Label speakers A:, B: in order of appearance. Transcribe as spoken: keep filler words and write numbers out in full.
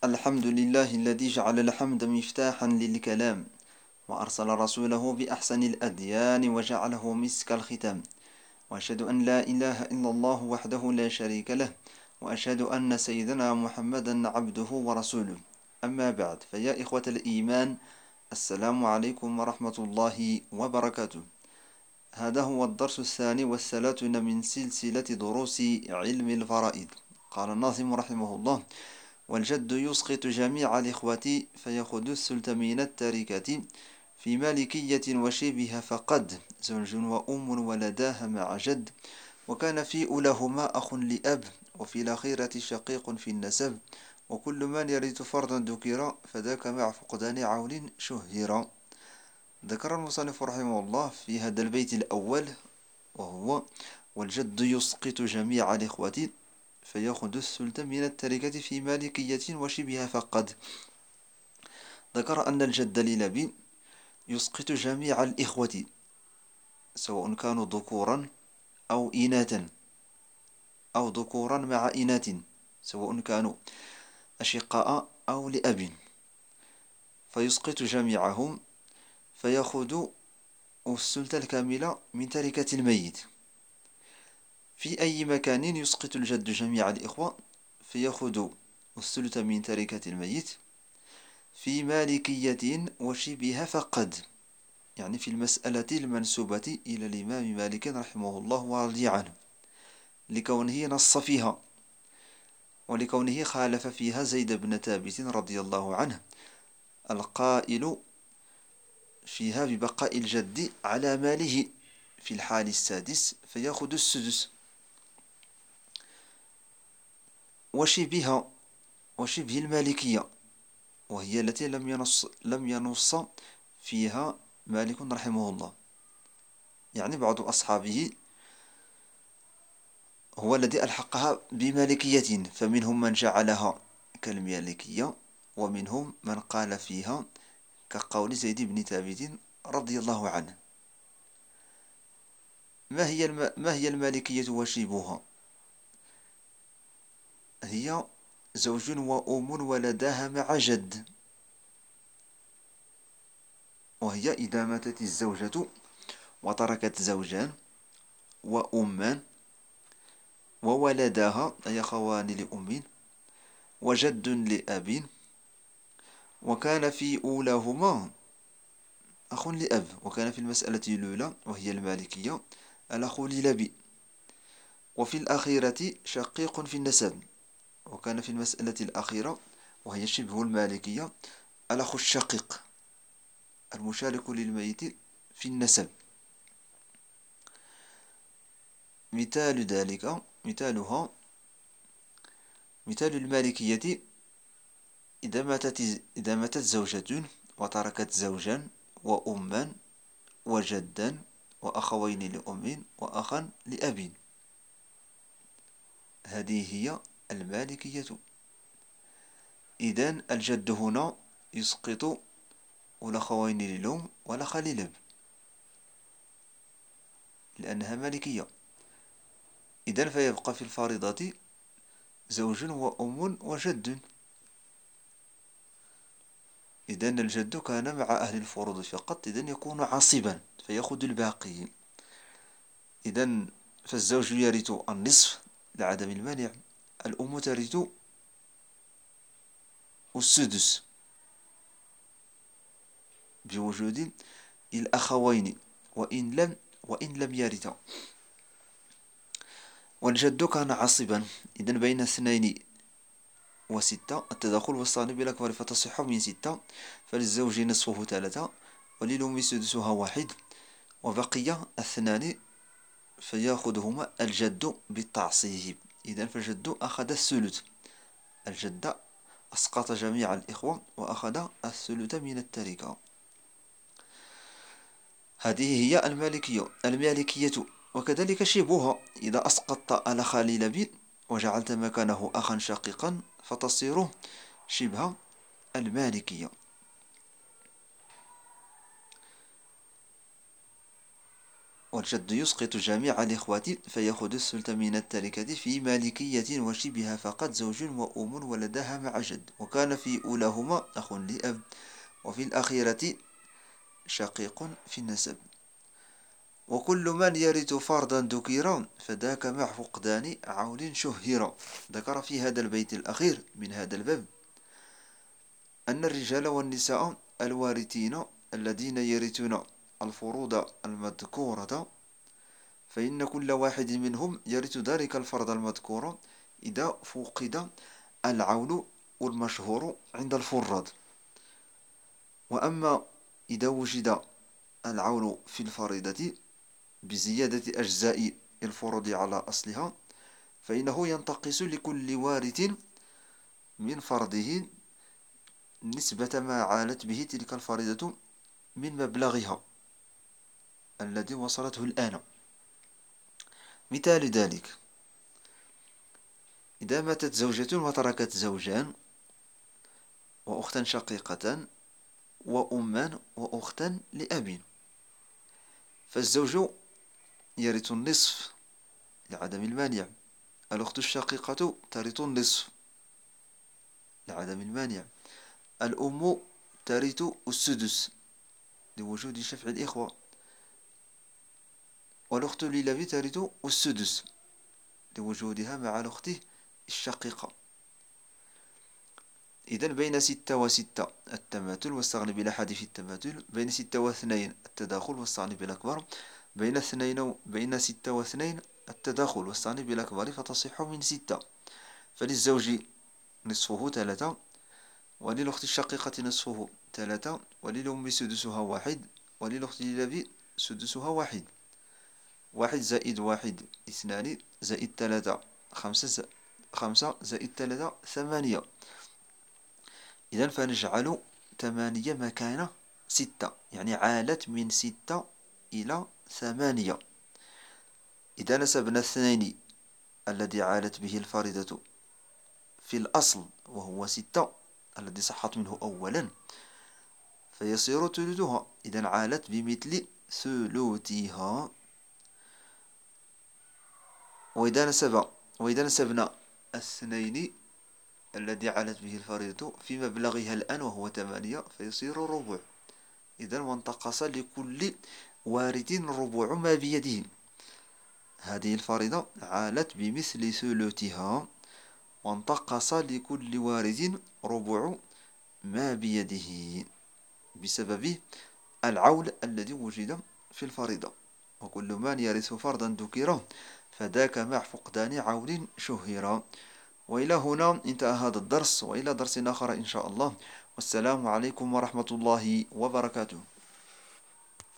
A: الحمد لله الذي جعل الحمد مفتاحا للكلام، وأرسل رسوله بأحسن الأديان وجعله مسك الختام. وأشهد أن لا إله إلا الله وحده لا شريك له، وأشهد أن سيدنا محمدا عبده ورسوله. أما بعد، فيا إخوة الإيمان، السلام عليكم ورحمة الله وبركاته. هذا هو الدرس الثاني والثلاثون من سلسلة دروس علم الفرائض. قال الناظم رحمه الله: والجد يسقط جميع الإخوة فيأخذ الثلث من التركة، في مالكية وشبه فقد زوج وأم ولداها مع جد، وكان في أولهما أخ لأب، وفي الأخيرة شقيق في النسب، وكل من يرث فرضا ذكر فذاك مع فقدان عول شهر. ذكر المصنف رحمه الله في هذا البيت الأول، وهو: والجد يسقط جميع الإخوة فيأخذ الثلث من التركة في مالكية وشبه فقد. ذكر أن الجد للأب يسقط جميع الإخوة، سواء كانوا ذكورا أو إناثا، أو ذكورا مع إناث، سواء كانوا أشقاء أو لأب، فيسقط جميعهم فيأخذ الثلث الكامل من تركة الميت. في أي مكان يسقط الجد جميع الإخوة فيأخذ الثلث من تركة الميت، في مالكية وشبه فقد، يعني في المسألة المنسوبة إلى الإمام مالك رحمه الله ورضي عنه، لكونه نص فيها، ولكونه خالف فيها زيد بن ثابت رضي الله عنه القائل فيها ببقاء الجد على ماله في الحال السادس فيأخذ السدس. وشبه وشبه المالكية، وهي التي لم ينص لم ينص فيها مالك رحمه الله، يعني بعض أصحابه هو الذي ألحقها بمالكية، فمنهم من جعلها كالمالكية، ومنهم من قال فيها كقول زيد بن ثابت رضي الله عنه. ما هي الم... ما هي المالكية وشبهها؟ هي زوج وأم ولداها مع جد، وهي إذا ماتت الزوجة وتركت زوجان وأمان وولداها أي أخوان لأم وجد لأب، وكان في أولاهما أخ لأب، وكان في المسألة الأولى وهي المالكية الأخ للأب، وفي الأخيرة شقيق في النسب، وكان في المسألة الأخيرة وهي شبه المالكية الأخ الشقيق المشارك للميت في النسب. مثال ذلك مثالها مثال المالكية: إذا ماتت إذا ماتت زوجة وتركت زوجا وأما وجدا وأخوين لأم وأخا لأب، هذه هي المالكية. إذن الجد هنا يسقط الأخوين للأم والأخ للأب لأنها مالكية. إذن فيبقى في الفريضة زوج وأم وجد. إذن الجد كان مع أهل الفروض فقط، إذن يكون عصبا فيأخذ الباقي. إذن فالزوج يرث النصف لعدم المانع، الأم ترث السدس بوجود الأخوين وإن لم وإن لم يرثا. والجد كان عصبا، إذن بين اثنين وستة التداخل والصانب بالأكبر فتصح من ستة، فللزوج نصفه ثلاثة وللأم سدسها واحد، وبقي اثنان فيأخذهما الجد بالتعصيب. إذن فالجد أخذ الثلث، الجد أسقط جميع الإخوة وأخذ الثلث من التركة. هذه هي المالكية المالكية وكذلك شبهها: إذا أسقطت الأخ للأب وجعلت مكانه أخا شقيقا فتصير شبه المالكية. والجد يسقط جميع الإخوة فيأخذ الثلث من التركة في مالكية وشبها فقط زوج وأم ولدها مع جد، وكان في أولاهما أخ لأب، وفي الأخيرة شقيق في النسب. وكل من يرث فرضا ذكرا فذاك مع فقدان عول شهيرا. ذكر في هذا البيت الأخير من هذا الباب أن الرجال والنساء الوارثين الذين يرثون الفروض المذكورة فإن كل واحد منهم يرث ذلك الفرض المذكور إذا فقد العول والمشهور عند الفراد. وأما إذا وجد العول في الفريضة بزيادة أجزاء الفروض على أصلها فإنه ينتقص لكل وارث من فرضه نسبة ما عالت به تلك الفريضة من مبلغها الذي وصلته الآن. مثال ذلك: إذا ماتت زوجة وتركت زوجان وأختا شقيقة وأمان وأختا لأب، فالزوج يرث النصف لعدم المانع، الأخت الشقيقة ترث النصف لعدم المانع، الأم ترث السدس لوجود شفع الإخوة، والأخت للأب ترث السدس لوجودها مع الأخت الشقيقة. إذن بين ستة وستة التماثل واستغني بالأحد في التماثل، بين ستة واثنين التداخل واستغني بالأكبر، بين اثنين بين ستة واثنين التداخل واستغني بالأكبر فتصح من ستة. فللزوج نصفه ثلاثة، وللأخت الشقيقة نصفه ثلاثة، وللأم سدسها واحد، وللأخت للأب سدسها واحد. واحد زائد واحد اثنان، زائد ثلاثة خمسة، خمسة زائد ثلاثة ثمانية. إذن فنجعل ثمانية مكان ستة، يعني عالت من ستة إلى ثمانية. إذا نسبنا اثنين الذي عالت به الفريضة في الأصل وهو ستة الذي صحت منه أولا فيصير ثلثها، إذا عالت بمثل ثلثها. وإذا نسب وإذا نسبنا اثنين الذي عالت به الفريضة في مبلغها الآن وهو ثمانية فيصير ربع. إذا وانتقص لكل وارث ربع ما بيده. هذه الفريضة عالت بمثل ثلثها وانتقص لكل وارث ربع ما بيده بسبب العول الذي وجد في الفريضة. وكل من يرث فرضا ذكرا فذاك مع فقدان عول شهيرا. وإلى هنا انتهى هذا الدرس، وإلى درس آخر إن شاء الله، والسلام عليكم ورحمة الله وبركاته.